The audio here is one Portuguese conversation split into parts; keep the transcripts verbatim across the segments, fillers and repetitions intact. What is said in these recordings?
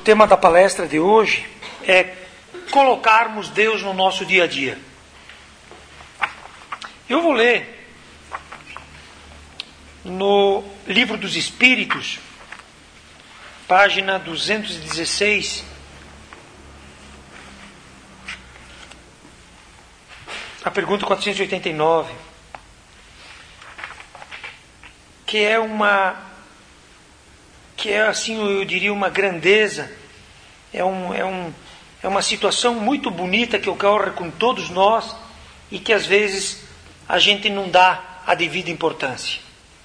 tema da palestra de hoje é colocarmos Deus no nosso dia a dia. Eu vou ler no Livro dos Espíritos, página duzentos e dezesseis, a pergunta quatrocentos e oitenta e nove, que é uma que é assim, eu diria, uma grandeza, é, um, é, um, é uma situação muito bonita que ocorre com todos nós e que às vezes a gente não dá a devida importância.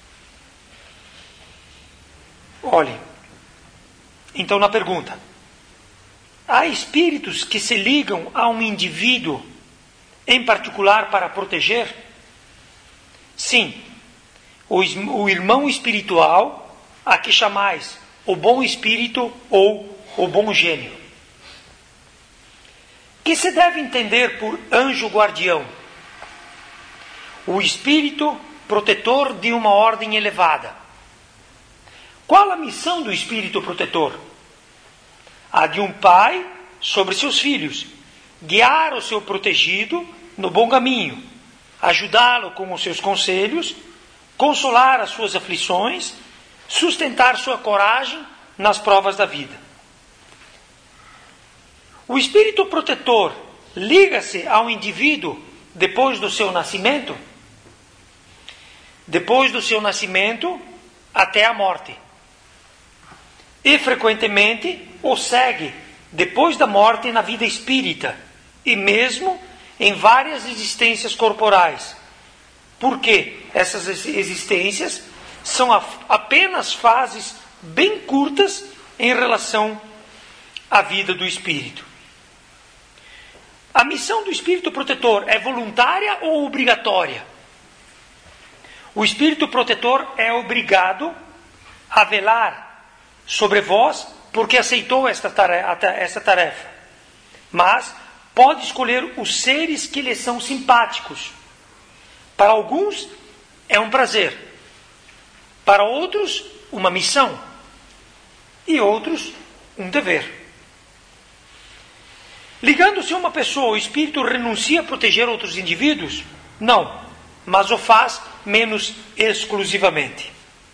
Olhem, então na pergunta, há espíritos que se ligam a um indivíduo em particular para proteger? Sim, o, o irmão espiritual, a que chamais o bom espírito ou o bom gênio. Que se deve entender por anjo guardião? O espírito protetor de uma ordem elevada. Qual a missão do espírito protetor? A de um pai sobre seus filhos, guiar o seu protegido no bom caminho, ajudá-lo com os seus conselhos, consolar as suas aflições, sustentar sua coragem nas provas da vida. O espírito protetor liga-se ao indivíduo depois do seu nascimento? Depois do seu nascimento até a morte. E frequentemente o segue depois da morte na vida espírita e mesmo em várias existências corporais. Porque essas existências são apenas fases bem curtas em relação à vida do espírito. A missão do espírito protetor é voluntária ou obrigatória? O espírito protetor é obrigado a velar sobre vós porque aceitou esta tarefa, esta tarefa. Mas pode escolher os seres que lhe são simpáticos. Para alguns é um prazer. Para outros, uma missão. E outros, um dever. Ligando-se a uma pessoa, o espírito renuncia a proteger outros indivíduos? Não, mas o faz menos exclusivamente.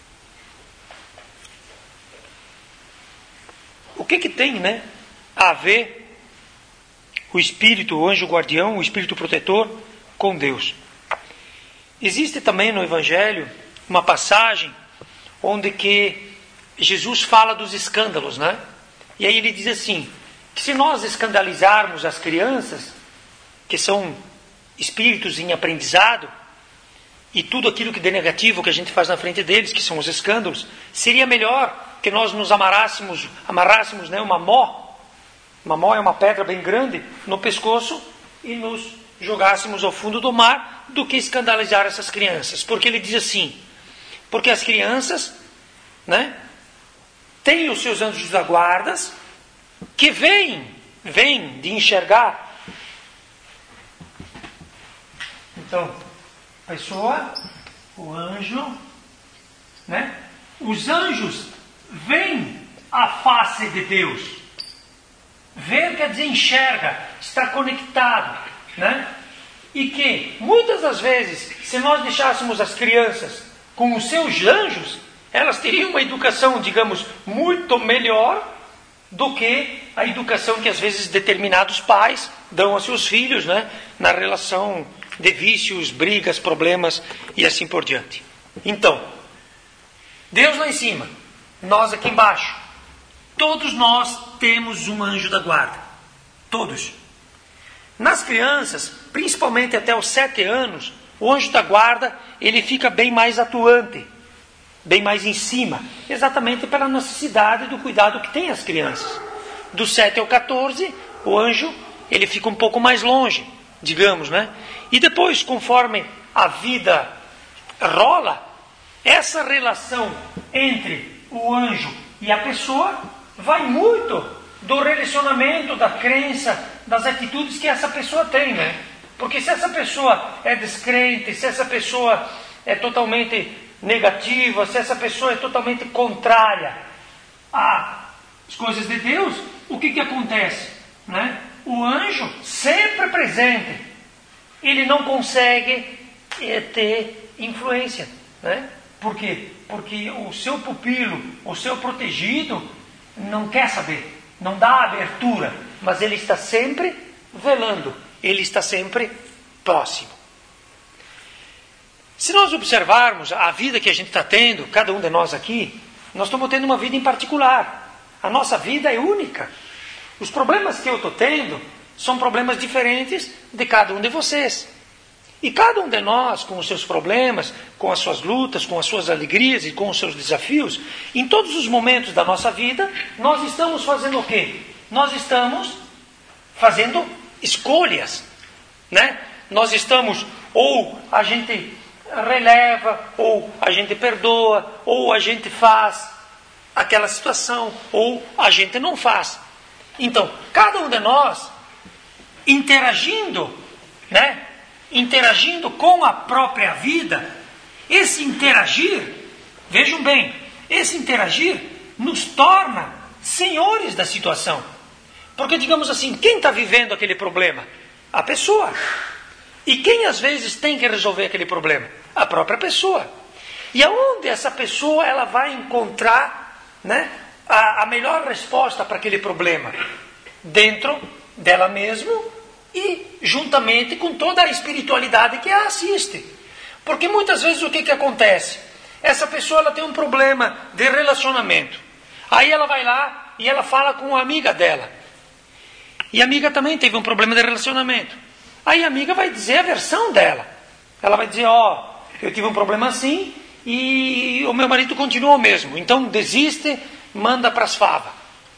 O que que tem, né, a ver o espírito, o anjo guardião, o espírito protetor com Deus? Existe também no Evangelho uma passagem onde que Jesus fala dos escândalos, né? E aí ele diz assim, que se nós escandalizarmos as crianças, que são espíritos em aprendizado, e tudo aquilo que de negativo que a gente faz na frente deles, que são os escândalos, seria melhor que nós nos amarrássemos, amarrássemos, né, uma mó, uma mó é uma pedra bem grande, no pescoço, e nos jogássemos ao fundo do mar, do que escandalizar essas crianças. Porque ele diz assim, porque as crianças, né, têm os seus anjos da guarda, que vêm, vêm de enxergar. Então, a pessoa, o anjo, né, os anjos veem a face de Deus. Ver quer dizer enxerga, está conectado, né? E que, muitas das vezes, se nós deixássemos as crianças com os seus anjos, elas teriam uma educação, digamos, muito melhor do que a educação que, às vezes, determinados pais dão aos seus filhos, né? Na relação de vícios, brigas, problemas e assim por diante. Então, Deus lá em cima, nós aqui embaixo. Todos nós temos um anjo da guarda. Todos. Nas crianças, principalmente até os sete anos, o anjo da guarda, ele fica bem mais atuante, bem mais em cima, exatamente pela necessidade do cuidado que tem as crianças. Do sete ao catorze, o anjo, ele fica um pouco mais longe, digamos, né? E depois, conforme a vida rola, essa relação entre o anjo e a pessoa vai muito do relacionamento, da crença, das atitudes que essa pessoa tem, né? Porque se essa pessoa é descrente, se essa pessoa é totalmente negativa, se essa pessoa é totalmente contrária a as coisas de Deus, o que, que acontece? Né? O anjo sempre presente, ele não consegue é, ter influência. Né? Por quê? Porque o seu pupilo, o seu protegido, não quer saber, não dá abertura, mas ele está sempre velando, ele está sempre próximo. Se nós observarmos a vida que a gente está tendo, cada um de nós aqui, nós estamos tendo uma vida em particular. A nossa vida é única. Os problemas que eu estou tendo são problemas diferentes de cada um de vocês. E cada um de nós, com os seus problemas, com as suas lutas, com as suas alegrias e com os seus desafios, em todos os momentos da nossa vida, nós estamos fazendo o quê? Nós estamos fazendo escolhas, né? Nós estamos, ou a gente releva, ou a gente perdoa, ou a gente faz aquela situação, ou a gente não faz. Então, cada um de nós, interagindo, né? Interagindo com a própria vida, esse interagir, vejam bem, esse interagir nos torna senhores da situação. Porque, digamos assim, quem está vivendo aquele problema? A pessoa. E quem às vezes tem que resolver aquele problema? A própria pessoa. E aonde essa pessoa ela vai encontrar, né, a, a melhor resposta para aquele problema? Dentro dela mesma e juntamente com toda a espiritualidade que a assiste. Porque muitas vezes o que, que acontece? Essa pessoa ela tem um problema de relacionamento. Aí ela vai lá e ela fala com a amiga dela. E a amiga também teve um problema de relacionamento. Aí a amiga vai dizer a versão dela. Ela vai dizer, ó, oh, eu tive um problema assim e o meu marido continua o mesmo. Então desiste, manda para as favas.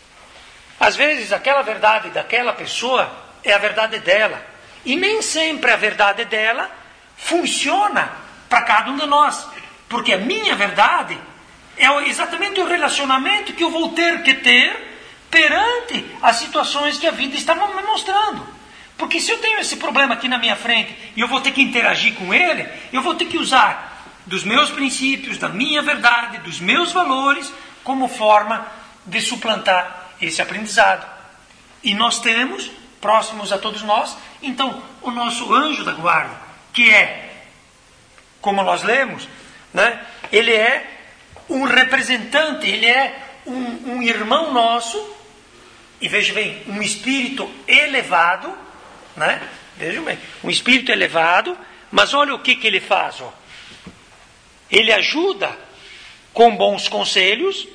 Às vezes aquela verdade daquela pessoa é a verdade dela. E nem sempre a verdade dela funciona para cada um de nós. Porque a minha verdade é exatamente o relacionamento que eu vou ter que ter perante as situações que a vida está me mostrando. Porque se eu tenho esse problema aqui na minha frente e eu vou ter que interagir com ele, eu vou ter que usar dos meus princípios, da minha verdade, dos meus valores, como forma de suplantar esse aprendizado. E nós temos, próximos a todos nós, então, o nosso anjo da guarda, que é, como nós lemos, né, ele é um representante, ele é um, um irmão nosso, e veja bem, um espírito elevado, né? Vejam bem, um espírito elevado, mas olha o que, que ele faz. Ó. Ele ajuda com bons conselhos,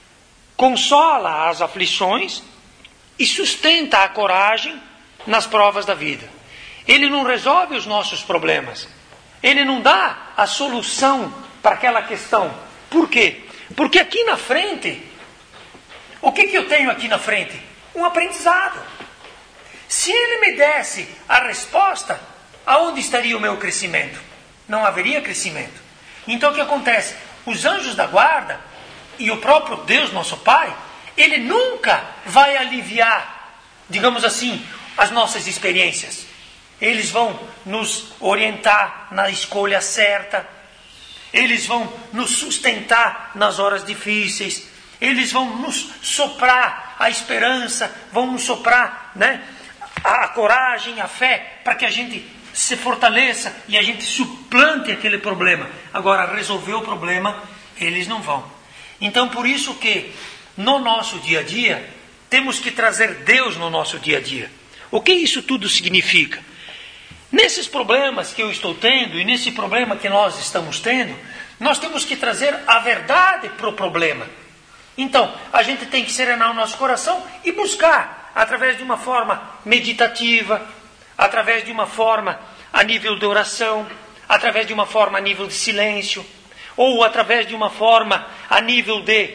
consola as aflições e sustenta a coragem nas provas da vida. Ele não resolve os nossos problemas. Ele não dá a solução para aquela questão. Por quê? Porque aqui na frente, o que, que eu tenho aqui na frente? Um aprendizado. Se ele me desse a resposta, aonde estaria o meu crescimento? Não haveria crescimento. Então o que acontece? Os anjos da guarda e o próprio Deus, nosso Pai, ele nunca vai aliviar, digamos assim, as nossas experiências. Eles vão nos orientar na escolha certa, eles vão nos sustentar nas horas difíceis, eles vão nos soprar a esperança, vão nos soprar, né, a, a coragem, a fé, para que a gente se fortaleça e a gente suplante aquele problema. Agora, resolver o problema, eles não vão. Então, por isso que no nosso dia a dia, temos que trazer Deus no nosso dia a dia. O que isso tudo significa? Nesses problemas que eu estou tendo e nesse problema que nós estamos tendo, nós temos que trazer a verdade para o problema. Então, a gente tem que serenar o nosso coração e buscar, através de uma forma meditativa, através de uma forma a nível de oração, através de uma forma a nível de silêncio, ou através de uma forma a nível de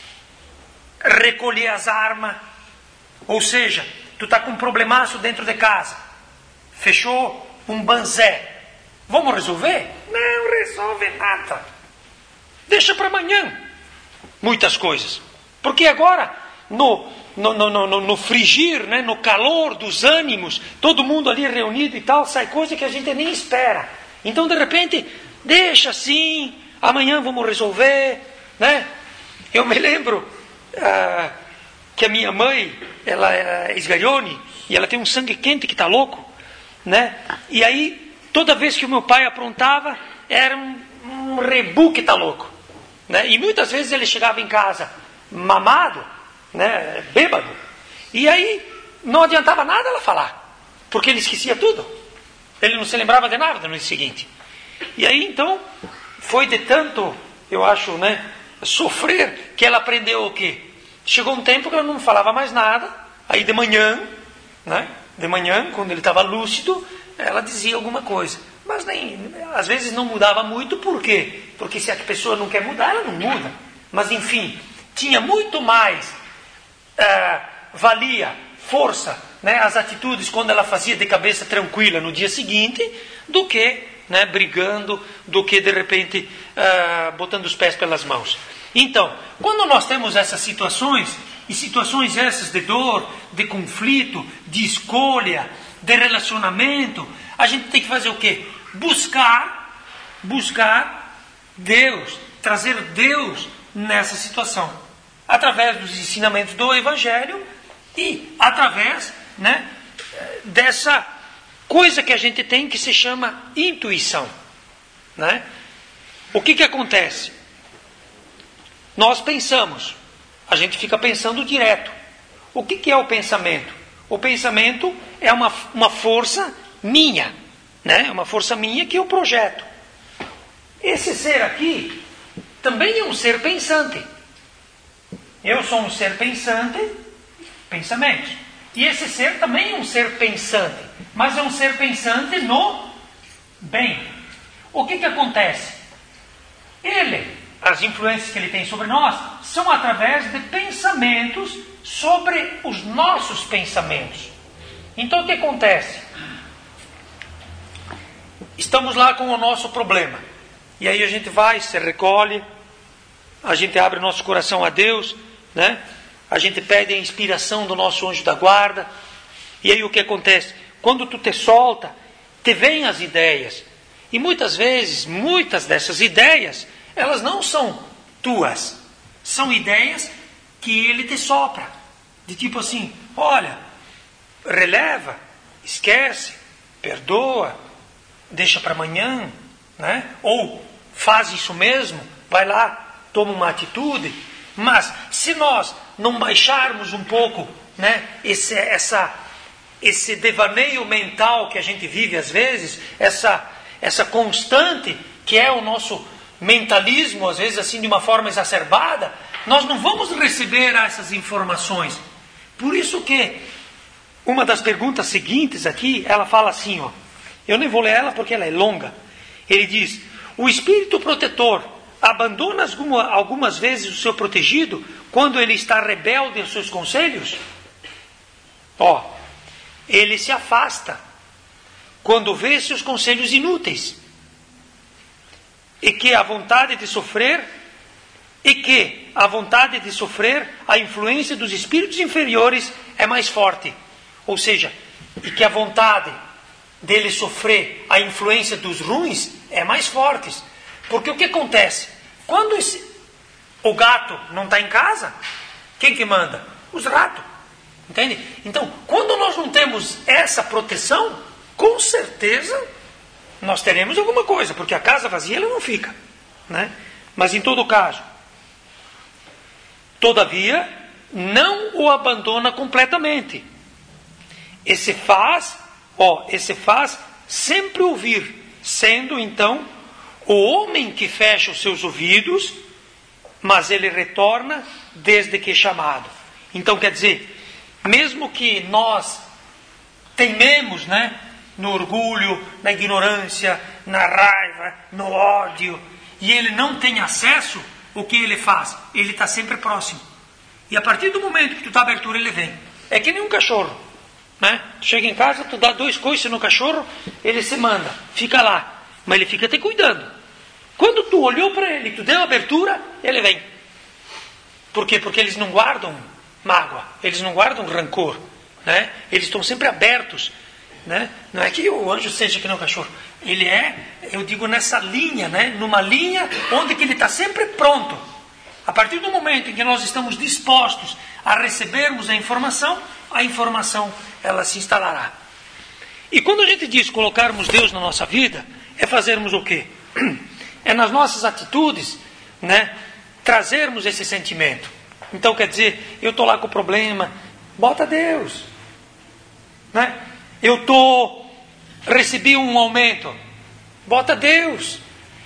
recolher as armas. Ou seja, tu está com um problemaço dentro de casa, fechou um banzé, vamos resolver? Não resolve nada, deixa para amanhã muitas coisas, porque agora no, no, no, no, no frigir, né, no calor dos ânimos, todo mundo ali reunido e tal, sai coisa que a gente nem espera. Então de repente deixa assim, amanhã vamos resolver, né? Eu me lembro, ah, que a minha mãe, ela é esgarione, e ela tem um sangue quente que está louco, né? E aí, toda vez que o meu pai aprontava, era um, um rebu que está louco, né? E muitas vezes ele chegava em casa mamado, né? Bêbado, e aí não adiantava nada ela falar, porque ele esquecia tudo. Ele não se lembrava de nada no dia seguinte. E aí, então, foi de tanto, eu acho, né, sofrer, que ela aprendeu o quê? Chegou um tempo que ela não falava mais nada. Aí de manhã, né, de manhã, quando ele estava lúcido, ela dizia alguma coisa. Mas nem, às vezes não mudava muito, por quê? Porque se a pessoa não quer mudar, ela não muda. Mas enfim, tinha muito mais uh, valia, força, né, as atitudes quando ela fazia de cabeça tranquila no dia seguinte, do que, né, brigando, do que de repente uh, botando os pés pelas mãos. Então, quando nós temos essas situações, e situações essas de dor, de conflito, de escolha, de relacionamento, a gente tem que fazer o quê? Buscar, buscar Deus, trazer Deus nessa situação, através dos ensinamentos do Evangelho e através, né, dessa coisa que a gente tem que se chama intuição, né? O que que acontece? Nós pensamos, a gente fica pensando direto. O que que é o pensamento? O pensamento é uma, uma força minha, né? Uma força minha que eu projeto. Esse ser aqui também é um ser pensante. Eu sou um ser pensante, pensamentos. E esse ser também é um ser pensante, mas é um ser pensante no bem. O que que acontece? Ele, as influências que ele tem sobre nós, são através de pensamentos sobre os nossos pensamentos. Então o que acontece? Estamos lá com o nosso problema. E aí a gente vai, se recolhe, a gente abre nosso coração a Deus, né? A gente pede a inspiração do nosso anjo da guarda. E aí o que acontece? Quando tu te solta, te vêm as ideias. E muitas vezes, muitas dessas ideias, elas não são tuas. São ideias que ele te sopra. De tipo assim, olha, releva, esquece, perdoa, deixa para amanhã, né? Ou faz isso mesmo, vai lá, toma uma atitude. Mas se nós não baixarmos um pouco, né, esse, essa, esse devaneio mental que a gente vive às vezes, essa, essa constante que é o nosso mentalismo, às vezes assim de uma forma exacerbada, nós não vamos receber essas informações. Por isso que uma das perguntas seguintes aqui, ela fala assim, ó, eu nem vou ler ela porque ela é longa. Ele diz, o espírito protetor abandona algumas vezes o seu protegido quando ele está rebelde aos seus conselhos? Ó, ele se afasta quando vê seus conselhos inúteis. E que a vontade de sofrer, e que a vontade de sofrer, a influência dos espíritos inferiores é mais forte. Ou seja, e que a vontade dele sofrer a influência dos ruins é mais forte. Porque o que acontece? Quando esse, o gato não está em casa, quem que manda? Os ratos. Entende? Então, quando nós não temos essa proteção, com certeza nós teremos alguma coisa, porque a casa vazia ela não fica, né? Mas em todo caso, todavia, não o abandona completamente. Esse faz, ó, esse faz sempre ouvir, sendo então o homem que fecha os seus ouvidos, mas ele retorna desde que chamado. Então quer dizer, mesmo que nós teimemos, né, no orgulho, na ignorância, na raiva, no ódio, e ele não tem acesso, o que ele faz? Ele está sempre próximo. E a partir do momento que tu dá abertura, ele vem. É que nem um cachorro, né? Tu chega em casa, tu dá dois coices no cachorro, ele se manda, fica lá. Mas ele fica te cuidando. Quando tu olhou para ele, tu deu abertura, ele vem. Por quê? Porque eles não guardam mágoa, eles não guardam rancor, né? Eles estão sempre abertos, né? Não é que o anjo seja que nem o cachorro. Ele é, eu digo, nessa linha, né? Numa linha onde que ele está sempre pronto. A partir do momento em que nós estamos dispostos a recebermos a informação, a informação ela se instalará. E quando a gente diz colocarmos Deus na nossa vida, é fazermos o quê? É nas nossas atitudes, né, trazermos esse sentimento. Então quer dizer, eu estou lá com o problema, bota Deus. Né? Eu tô, recebi um aumento, bota Deus.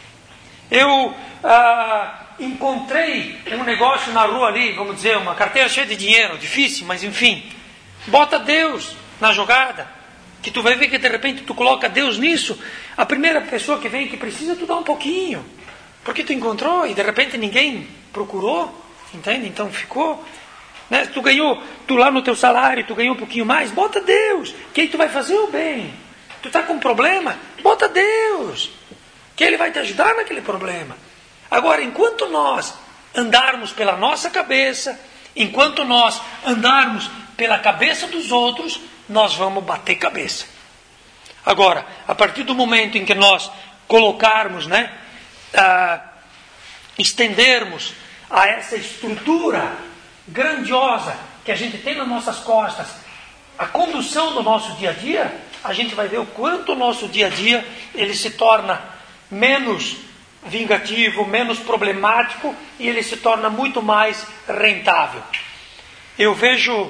Eu ah, encontrei um negócio na rua ali, vamos dizer, uma carteira cheia de dinheiro, difícil, mas enfim, bota Deus na jogada, que tu vai ver que de repente tu coloca Deus nisso, a primeira pessoa que vem que precisa, tu dá um pouquinho, porque tu encontrou e de repente ninguém procurou, entende? Então ficou, né? Tu ganhou, tu lá no teu salário, tu ganhou um pouquinho mais, bota Deus, que aí tu vai fazer o bem. Tu está com um problema, bota Deus, que Ele vai te ajudar naquele problema. Agora, enquanto nós andarmos pela nossa cabeça, enquanto nós andarmos pela cabeça dos outros, nós vamos bater cabeça. Agora, a partir do momento em que nós colocarmos, né, ah, estendermos a essa estrutura grandiosa que a gente tem nas nossas costas, a condução do nosso dia a dia, a gente vai ver o quanto o nosso dia a dia ele se torna menos vingativo, menos problemático e ele se torna muito mais rentável. Eu vejo,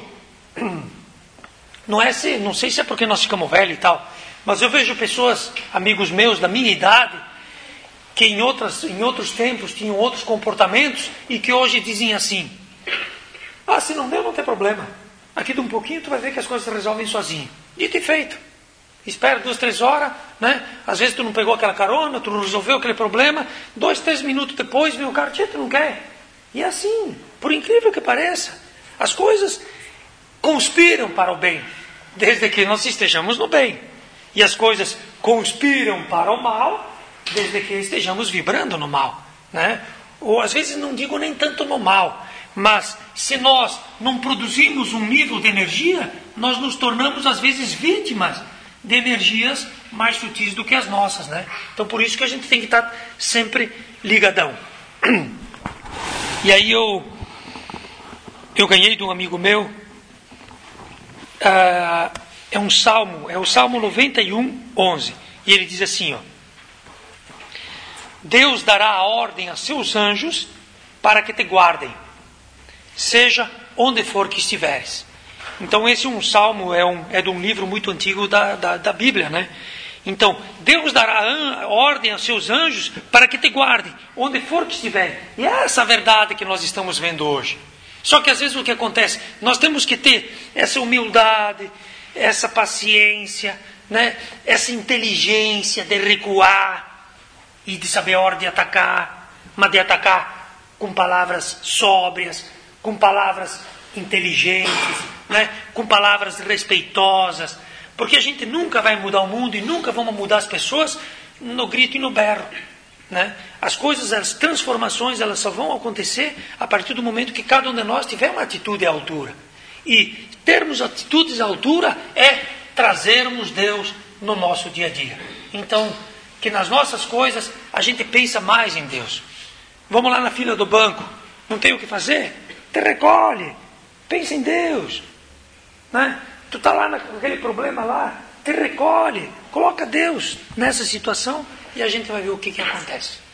não é se, não sei se é porque nós ficamos velhos e tal, mas eu vejo pessoas, amigos meus da minha idade, que em, outras, em outros tempos tinham outros comportamentos e que hoje dizem assim: ah, se não deu, não tem problema. Aqui de um pouquinho tu vai ver que as coisas se resolvem sozinho. Dito e feito. Espera duas, três horas, né? Às vezes tu não pegou aquela carona, tu não resolveu aquele problema, dois, três minutos depois vem o cara, tia, tu não quer. E é assim, por incrível que pareça, as coisas conspiram para o bem, desde que nós estejamos no bem. E as coisas conspiram para o mal, desde que estejamos vibrando no mal, né? Ou às vezes não digo nem tanto no mal, mas se nós não produzimos um nível de energia, nós nos tornamos às vezes vítimas de energias mais sutis do que as nossas, né? Então por isso que a gente tem que estar sempre ligadão. E aí eu eu ganhei de um amigo meu, uh, é um salmo, é o Salmo noventa e um, onze, e ele diz assim, ó: Deus dará a ordem a seus anjos para que te guardem, seja onde for que estiveres. Então esse é um salmo, é, um, é de um livro muito antigo da, da, da Bíblia, né? Então, Deus dará a ordem aos seus anjos para que te guardem, onde for que estiver. E é essa a verdade que nós estamos vendo hoje. Só que às vezes o que acontece, nós temos que ter essa humildade, essa paciência, né? Essa inteligência de recuar e de saber a hora de atacar, mas de atacar com palavras sóbrias, com palavras inteligentes, né? Com palavras respeitosas, porque a gente nunca vai mudar o mundo e nunca vamos mudar as pessoas no grito e no berro, né? As coisas, as transformações, elas só vão acontecer a partir do momento que cada um de nós tiver uma atitude à altura. E termos atitudes à altura é trazermos Deus no nosso dia a dia. Então, que nas nossas coisas a gente pensa mais em Deus. Vamos lá na fila do banco, não tem o que fazer? Te recolhe, pensa em Deus, né? Tu está lá com aquele problema lá, te recolhe, coloca Deus nessa situação e a gente vai ver o que, que acontece.